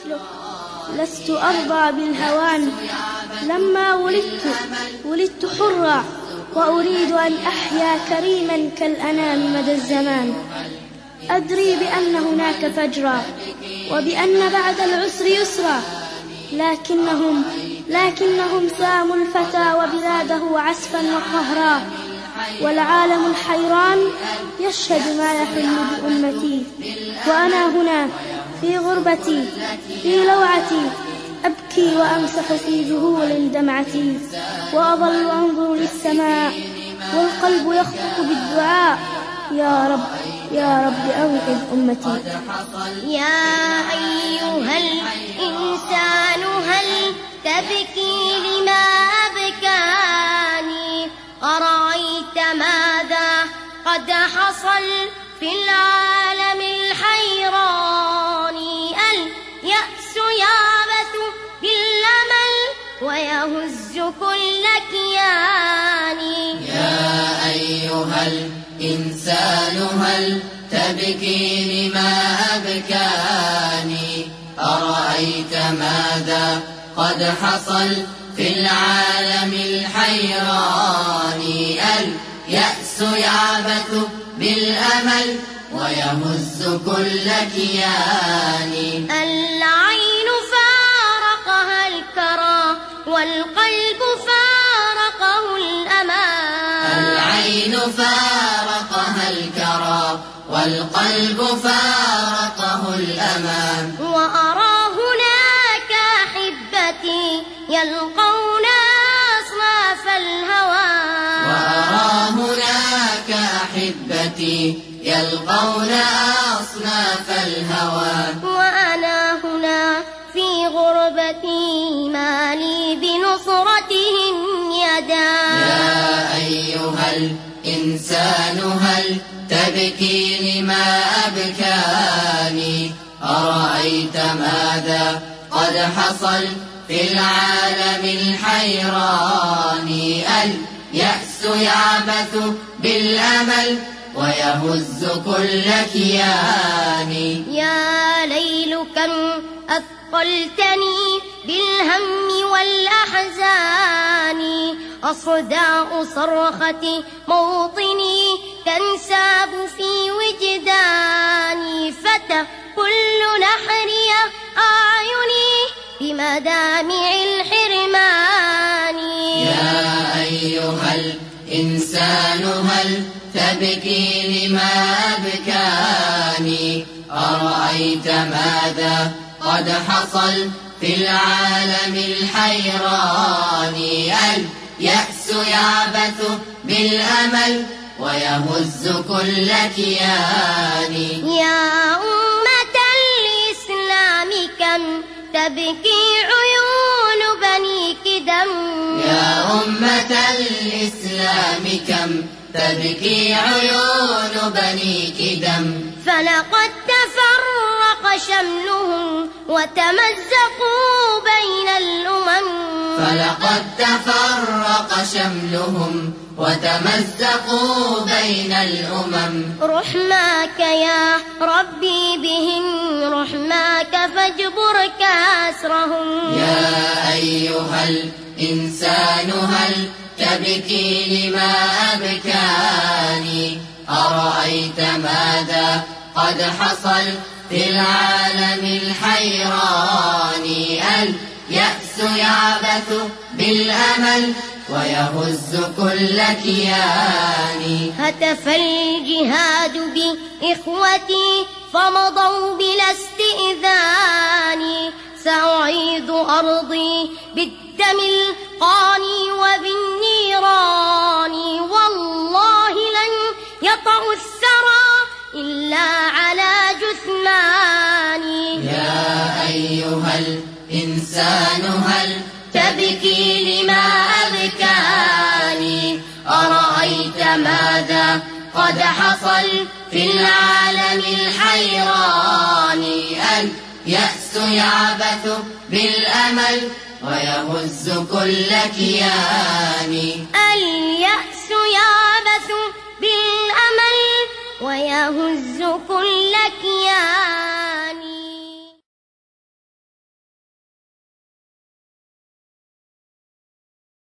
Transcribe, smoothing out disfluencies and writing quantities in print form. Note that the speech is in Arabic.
مثلك لست أرضى بالهوان. لما ولدت حرا وأريد أن أحيا كريما كالأنام مدى الزمان. أدري بأن هناك فجرا وبأن بعد العسر يسرا، لكنهم ساموا الفتى وبلاده عسفا وقهرا. والعالم الحيران يشهد ما يحل بأمتي، وأنا هنا في غربتي في لوعتي أبكي وأمسح في ذهول دمعتي، وأظل أنظر للسماء والقلب يخطق بالدعاء: يا رب يا رب أنقذ أمتي. يا أيها الإنسان هل تبكي لما أبكاني؟ أرأيت ماذا قد حصل في العالم الحيران؟ اليأس يعبث بالأمل ويهز كل كيان. يا أيها الإنسان هل تبكي لما أبكاني؟ أرأيت ماذا قد حصل في العالم الحيران؟ اليأس يعبث بالأمل ويهز كل كيان. العين فارقها الكرى والقلب فارقه الأمان. العين فارقها الكرى والقلب فارقه الأمان. وأرى هناك أحبتي يلقون أصناف الهوى. وأرى هناك أحبتي يلقون أصناف الهوى. وأنا هنا في غربتي ما لي بنصرتهم يدا. يا أيها الإنسان هل تبكي لما أبكاني؟ أرأيت ماذا قد حصل في العالم الحيران؟ اليأس يعبث بالأمل ويهز كل كيان. يا ليل كم أثقلتني بالهم والأحزان. أصداء صرخة موطني تنساب في وجداني. فتى كل نحري أعيني بمدامع الحرمان. يا أيها الإنسان هل تبكي لما أبكاني؟ أرأيت ماذا قد حصل في العالم الحيران؟ اليأس يعبث بالأمل ويهز كل كيان. يا أمة الإسلام كم تبكي عيون بنيك دم. يا أمة الإسلام كم تبكي عيون بنيك دم. فلقد تفرق شملهم وتمزقوا بين الأمم. فلقد تفرق شملهم وتمزقوا بين الأمم. رحماك يا ربي بهم رحماك فاجبر كاسرهم. يا أيها الإنسان هل تبكي لما أبكاني؟ أرأيت ماذا قد حصل في العالم الحيران؟ اليأس يعبث بالأمل ويهز كل كيان. هتف الجهاد بإخوتي فمضوا بلا استئذان. سأعيد أرضي بالدم القاني وبالنيران. والله لن يطأ الثرى إلا على جثماني. يا أيها الإنسان هل تبكي لما أبكاني؟ أرأيت ماذا قد حصل في العالم الحيران؟ اليأس يعبث بالأمل ويهز كل كيان. اليأس يعبث بالأمل ويهز كل كيان.